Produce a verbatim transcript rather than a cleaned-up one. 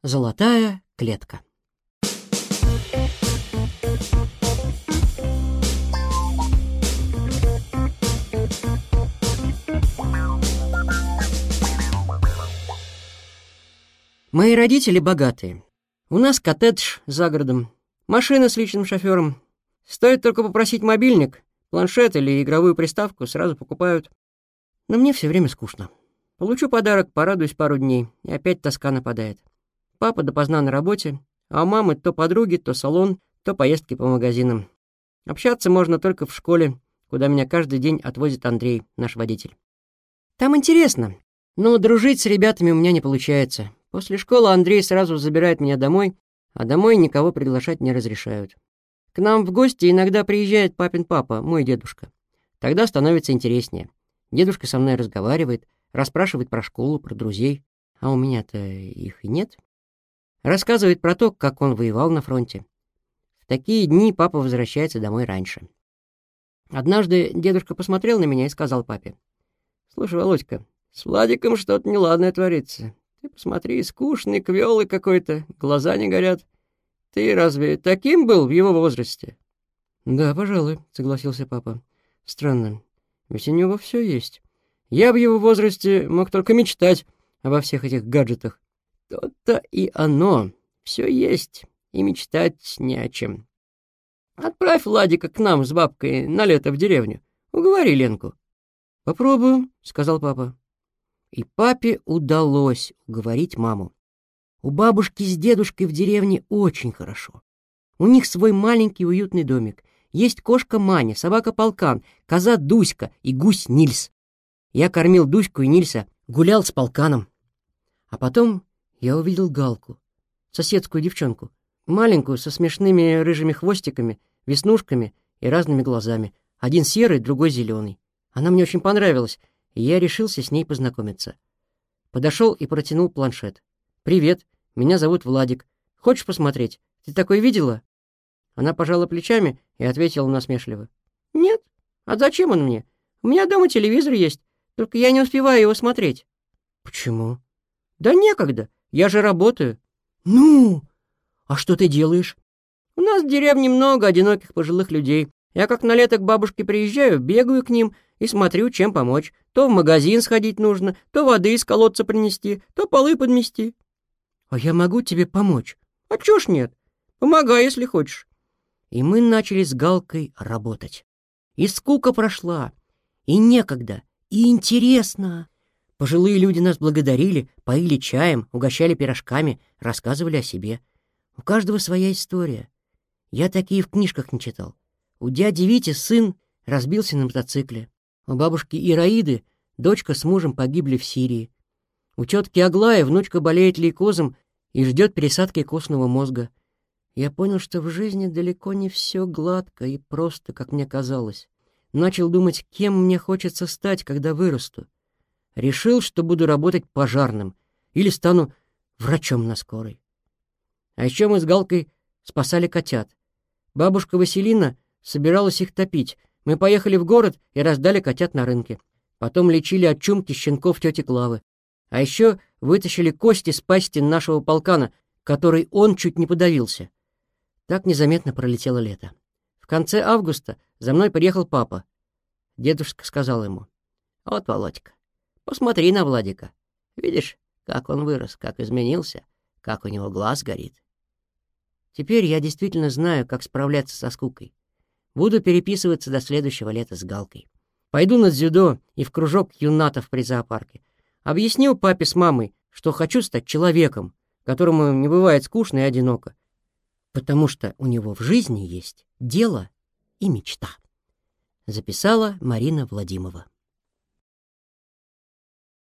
Золотая клетка. Мои родители богатые. У нас коттедж за городом, машина с личным шофером. Стоит только попросить мобильник, планшет или игровую приставку, сразу покупают. Но мне все время скучно. Получу подарок, порадуюсь пару дней, и опять тоска нападает. Папа допоздна на работе, а у мамы то подруги, то салон, то поездки по магазинам. Общаться можно только в школе, куда меня каждый день отвозит Андрей, наш водитель. Там интересно, но дружить с ребятами у меня не получается. После школы Андрей сразу забирает меня домой, а домой никого приглашать не разрешают. К нам в гости иногда приезжает папин папа, мой дедушка. Тогда становится интереснее. Дедушка со мной разговаривает, расспрашивает про школу, про друзей, а у меня-то их и нет. Рассказывает про то, как он воевал на фронте. В такие дни папа возвращается домой раньше. Однажды дедушка посмотрел на меня и сказал папе: «Слушай, Володька, с Владиком что-то неладное творится. Ты посмотри, скучный, квелый какой-то, глаза не горят. Ты разве таким был в его возрасте?» «Да, пожалуй», — согласился папа. «Странно, ведь у него все есть. Я в его возрасте мог только мечтать обо всех этих гаджетах». «То-то и оно. Все есть, и мечтать не о чем. Отправь Владика к нам с бабкой на лето в деревню. Уговори Ленку». «Попробую», — сказал папа. И папе удалось уговорить маму. У бабушки с дедушкой в деревне очень хорошо. У них свой маленький уютный домик. Есть кошка Маня, собака Полкан, коза Дуська и гусь Нильс. Я кормил Дуську и Нильса, гулял с Полканом. А потом я увидел Галку, соседскую девчонку, маленькую, со смешными рыжими хвостиками, веснушками и разными глазами. Один серый, другой зеленый. Она мне очень понравилась, и я решился с ней познакомиться. Подошел и протянул планшет. «Привет, меня зовут Владик. Хочешь посмотреть? Ты такой видела?» Она пожала плечами и ответила насмешливо: «Нет. А зачем он мне? У меня дома телевизор есть, только я не успеваю его смотреть». «Почему?» «Да некогда. Я же работаю». «Ну, а что ты делаешь?» «У нас в деревне много одиноких пожилых людей. Я как на лето к бабушке приезжаю, бегаю к ним и смотрю, чем помочь. То в магазин сходить нужно, то воды из колодца принести, то полы подмести». «А я могу тебе помочь?» «А чё ж нет? Помогай, если хочешь». И мы начали с Галкой работать. И скука прошла, и некогда, и интересно. Пожилые люди нас благодарили, поили чаем, угощали пирожками, рассказывали о себе. У каждого своя история. Я такие в книжках не читал. У дяди Вити сын разбился на мотоцикле. У бабушки Ираиды дочка с мужем погибли в Сирии. У тетки Аглаи внучка болеет лейкозом и ждет пересадки костного мозга. Я понял, что в жизни далеко не все гладко и просто, как мне казалось. Начал думать, кем мне хочется стать, когда вырасту. Решил, что буду работать пожарным или стану врачом на скорой. А еще мы с Галкой спасали котят. Бабушка Василина собиралась их топить. Мы поехали в город и раздали котят на рынке. Потом лечили от чумки щенков тети Клавы. А еще вытащили кости с пасти нашего полкана, которой он чуть не подавился. Так незаметно пролетело лето. В конце августа за мной приехал папа. Дедушка сказал ему: «Вот, Володька, посмотри на Владика. Видишь, как он вырос, как изменился, как у него глаз горит». Теперь я действительно знаю, как справляться со скукой. Буду переписываться до следующего лета с Галкой. Пойду на дзюдо и в кружок юнатов при зоопарке. Объясню папе с мамой, что хочу стать человеком, которому не бывает скучно и одиноко, потому что у него в жизни есть дело и мечта. Записала Марина Владимирова.